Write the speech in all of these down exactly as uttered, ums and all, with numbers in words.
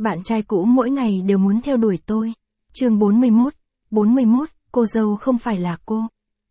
bạn trai cũ mỗi ngày đều muốn theo đuổi tôi. Chương bốn mươi mốt, bốn mươi mốt, cô dâu không phải là cô.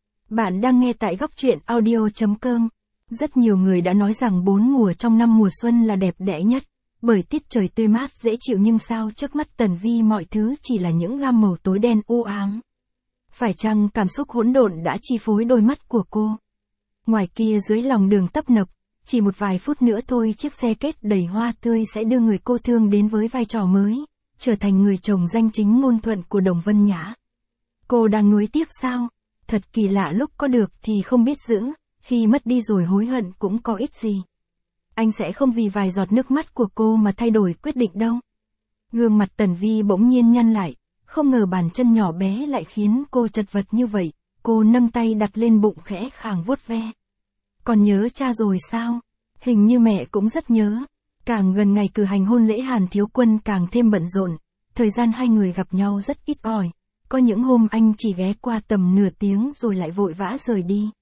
Bạn đang nghe tại góc truyện audio chấm com. Rất nhiều người đã nói rằng bốn mùa trong năm mùa xuân là đẹp đẽ nhất, bởi tiết trời tươi mát dễ chịu, nhưng sao trước mắt Tần Vi mọi thứ chỉ là những gam màu tối đen u ám. Phải chăng cảm xúc hỗn độn đã chi phối đôi mắt của cô? Ngoài kia dưới lòng đường tấp nập, chỉ một vài phút nữa thôi chiếc xe kết đầy hoa tươi sẽ đưa người cô thương đến với vai trò mới, trở thành người chồng danh chính ngôn thuận của Đồng Vân Nhã. Cô đang nuối tiếc sao? Thật kỳ lạ, lúc có được thì không biết giữ, khi mất đi rồi hối hận cũng có ích gì. Anh sẽ không vì vài giọt nước mắt của cô mà thay đổi quyết định đâu. Gương mặt Tần Vi bỗng nhiên nhăn lại, không ngờ bàn chân nhỏ bé lại khiến cô chật vật như vậy. Cô nâng tay đặt lên bụng khẽ khàng vuốt ve. Còn nhớ cha rồi sao? Hình như mẹ cũng rất nhớ. Càng gần ngày cử hành hôn lễ, Hàn Thiếu Quân càng thêm bận rộn. Thời gian hai người gặp nhau rất ít ỏi. Có những hôm anh chỉ ghé qua tầm nửa tiếng rồi lại vội vã rời đi.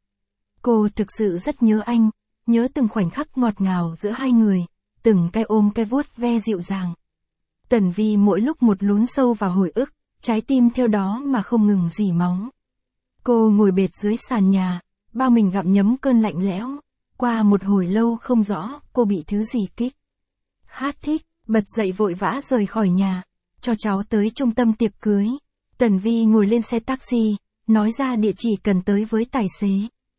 Cô thực sự rất nhớ anh, nhớ từng khoảnh khắc ngọt ngào giữa hai người, từng cái ôm cái vuốt ve dịu dàng. Tần Vi mỗi lúc một lún sâu vào hồi ức, trái tim theo đó mà không ngừng rỉ máu. Cô ngồi bệt dưới sàn nhà, bao mình gặm nhấm cơn lạnh lẽo. Qua một hồi lâu không rõ cô bị thứ gì kích. Hát thích, bật dậy vội vã rời khỏi nhà, cho cháu tới trung tâm tiệc cưới. Tần Vi ngồi lên xe taxi, nói ra địa chỉ cần tới với tài xế.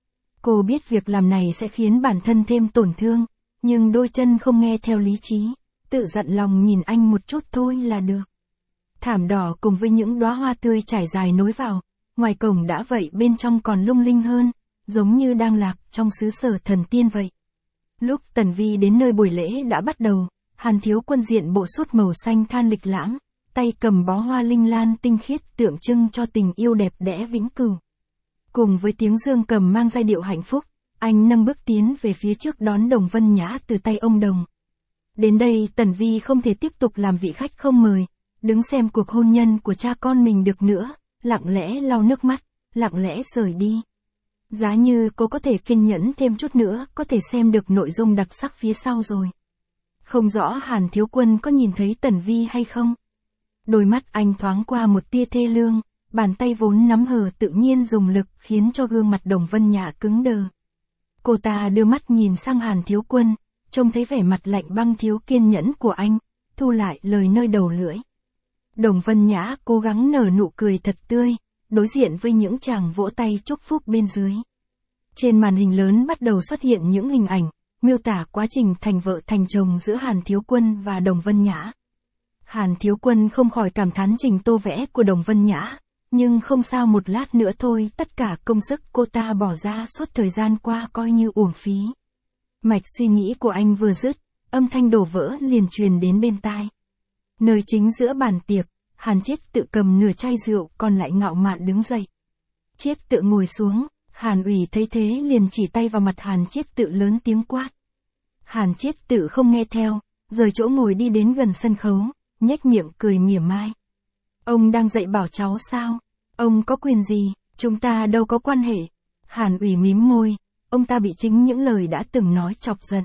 Cô biết việc làm này sẽ khiến bản thân thêm tổn thương, nhưng đôi chân không nghe theo lý trí, tự dặn lòng nhìn anh một chút thôi là được. Thảm đỏ cùng với những đóa hoa tươi trải dài nối vào, ngoài cổng đã vậy bên trong còn lung linh hơn, giống như đang lạc trong xứ sở thần tiên vậy. Lúc Tần Vi đến nơi buổi lễ đã bắt đầu, Hàn Thiếu Quân diện bộ sút màu xanh than lịch lãm, tay cầm bó hoa linh lan tinh khiết tượng trưng cho tình yêu đẹp đẽ vĩnh cửu. Cùng với tiếng dương cầm mang giai điệu hạnh phúc, anh nâng bước tiến về phía trước đón Đồng Vân Nhã từ tay ông Đồng. Đến đây Tần Vi không thể tiếp tục làm vị khách không mời, đứng xem cuộc hôn nhân của cha con mình được nữa, lặng lẽ lau nước mắt, lặng lẽ rời đi. Giá như cô có thể kiên nhẫn thêm chút nữa, có thể xem được nội dung đặc sắc phía sau rồi. Không rõ Hàn Thiếu Quân có nhìn thấy Tần Vi hay không? Đôi mắt anh thoáng qua một tia thê lương, bàn tay vốn nắm hờ tự nhiên dùng lực khiến cho gương mặt Đồng Vân Nhã cứng đờ. Cô ta đưa mắt nhìn sang Hàn Thiếu Quân, trông thấy vẻ mặt lạnh băng thiếu kiên nhẫn của anh, thu lại lời nơi đầu lưỡi. Đồng Vân Nhã cố gắng nở nụ cười thật tươi, đối diện với những chàng vỗ tay chúc phúc bên dưới. Trên màn hình lớn bắt đầu xuất hiện những hình ảnh, miêu tả quá trình thành vợ thành chồng giữa Hàn Thiếu Quân và Đồng Vân Nhã. Hàn Thiếu Quân không khỏi cảm thán trình tô vẽ của Đồng Vân Nhã, nhưng không sao, một lát nữa thôi tất cả công sức cô ta bỏ ra suốt thời gian qua coi như uổng phí. Mạch suy nghĩ của anh vừa dứt, âm thanh đổ vỡ liền truyền đến bên tai. Nơi chính giữa bàn tiệc, Hàn Chiết Tự cầm nửa chai rượu còn lại ngạo mạn đứng dậy. Chiết Tự ngồi xuống, Hàn Ủy thấy thế liền chỉ tay vào mặt Hàn Chiết Tự lớn tiếng quát. Hàn Chiết Tự không nghe theo, rời chỗ ngồi đi đến gần sân khấu, nhếch miệng cười mỉa mai. Ông đang dạy bảo cháu sao? Ông có quyền gì? Chúng ta đâu có quan hệ. Hàn Ủy mím môi, ông ta bị chính những lời đã từng nói chọc giận.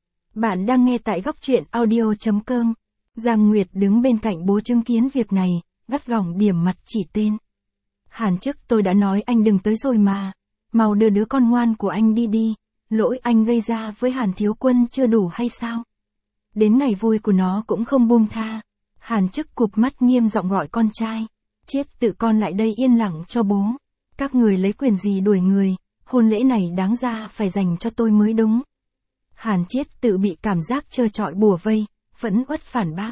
Bạn đang nghe tại góc truyện audio chấm com. Giang Nguyệt đứng bên cạnh bố chứng kiến việc này, gắt gỏng điểm mặt chỉ tên. Hàn Chức, tôi đã nói anh đừng tới rồi mà. Mau đưa đứa con ngoan của anh đi đi. Lỗi anh gây ra với Hàn Thiếu Quân chưa đủ hay sao? Đến ngày vui của nó cũng không buông tha. Hàn Chức cụp mắt nghiêm giọng gọi con trai. Chiết Tự, con lại đây yên lặng cho bố. Các người lấy quyền gì đuổi người, hôn lễ này đáng ra phải dành cho tôi mới đúng. Hàn Chiết Tự bị cảm giác trơ trọi bủa vây, vẫn uất phản bác.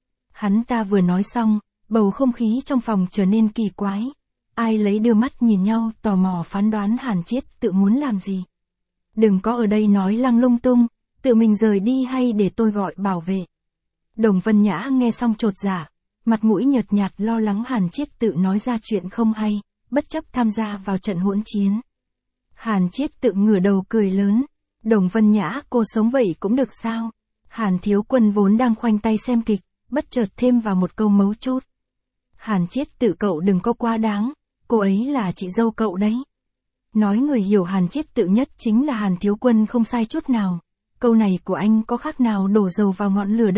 Hắn ta vừa nói xong, bầu không khí trong phòng trở nên kỳ quái. Ai lấy đưa mắt nhìn nhau tò mò phán đoán Hàn Chiết Tự muốn làm gì. Đừng có ở đây nói lăng lung tung, tự mình rời đi hay để tôi gọi bảo vệ. Đồng Vân Nhã nghe xong chột dạ, mặt mũi nhợt nhạt lo lắng Hàn Chiết Tự nói ra chuyện không hay, bất chấp tham gia vào trận hỗn chiến. Hàn Chiết Tự ngửa đầu cười lớn. Đồng Vân Nhã, cô sống vậy cũng được sao? Hàn Thiếu Quân vốn đang khoanh tay xem kịch, bất chợt thêm vào một câu mấu chốt. Hàn Chiết Tự, cậu đừng có quá đáng, cô ấy là chị dâu cậu đấy. Nói người hiểu Hàn Chiết Tự nhất chính là Hàn Thiếu Quân không sai chút nào. Câu này của anh có khác nào đổ dầu vào ngọn lửa đâu.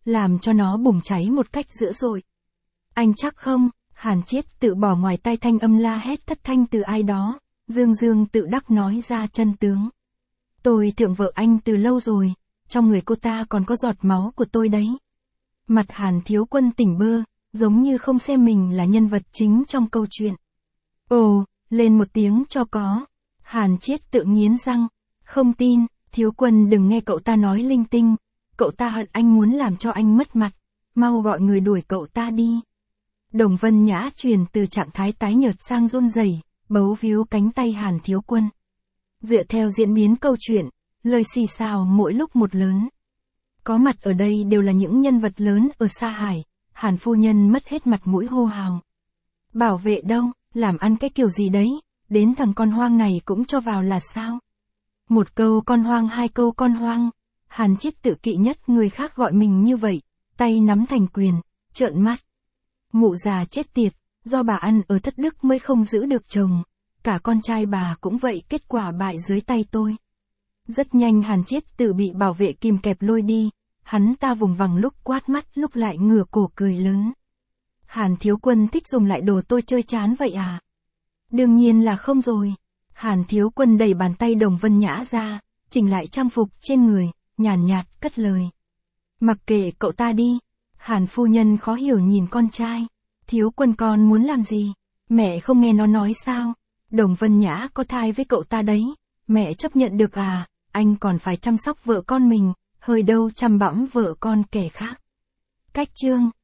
làm cho nó bùng cháy một cách dữ dội. Anh chắc không? Hàn Chiết tự bỏ ngoài tai thanh âm la hét thất thanh từ ai đó, dương dương tự đắc nói ra chân tướng. Tôi thượng vợ anh từ lâu rồi, trong người cô ta còn có giọt máu của tôi đấy. Mặt Hàn Thiếu Quân tỉnh bơ, giống như không xem mình là nhân vật chính trong câu chuyện. Ồ, lên một tiếng cho có. Hàn Chiết tự nghiến răng, không tin, Thiếu Quân đừng nghe cậu ta nói linh tinh, cậu ta hận anh muốn làm cho anh mất mặt, mau gọi người đuổi cậu ta đi. Đồng Vân Nhã chuyển từ trạng thái tái nhợt sang run rẩy, bấu víu cánh tay Hàn Thiếu Quân. Dựa theo diễn biến câu chuyện, lời xì xào mỗi lúc một lớn. Có mặt ở đây đều là những nhân vật lớn ở Sa Hải, Hàn phu nhân mất hết mặt mũi hô hào. Bảo vệ đâu, làm ăn cái kiểu gì đấy, đến thằng con hoang này cũng cho vào là sao? Một câu con hoang hai câu con hoang, Hàn Chiết tự kỵ nhất người khác gọi mình như vậy, tay nắm thành quyền, trợn mắt. Mụ già chết tiệt, do bà ăn ở thất đức mới không giữ được chồng, cả con trai bà cũng vậy, kết quả bại dưới tay tôi. Rất nhanh Hàn Chiết tự bị bảo vệ kìm kẹp lôi đi, hắn ta vùng vằng lúc quát mắt lúc lại ngửa cổ cười lớn. Hàn Thiếu Quân thích dùng lại đồ tôi chơi chán vậy à? Đương nhiên là không rồi. Hàn Thiếu Quân đẩy bàn tay Đồng Vân Nhã ra, chỉnh lại trang phục trên người, nhàn nhạt cất lời. Mặc kệ cậu ta đi. Hàn phu nhân khó hiểu nhìn con trai. Thiếu Quân con muốn làm gì? Mẹ không nghe nó nói sao? Đồng Vân Nhã có thai với cậu ta đấy. Mẹ chấp nhận được à? Anh còn phải chăm sóc vợ con mình, hơi đâu chăm bẵm vợ con kẻ khác. Cách chương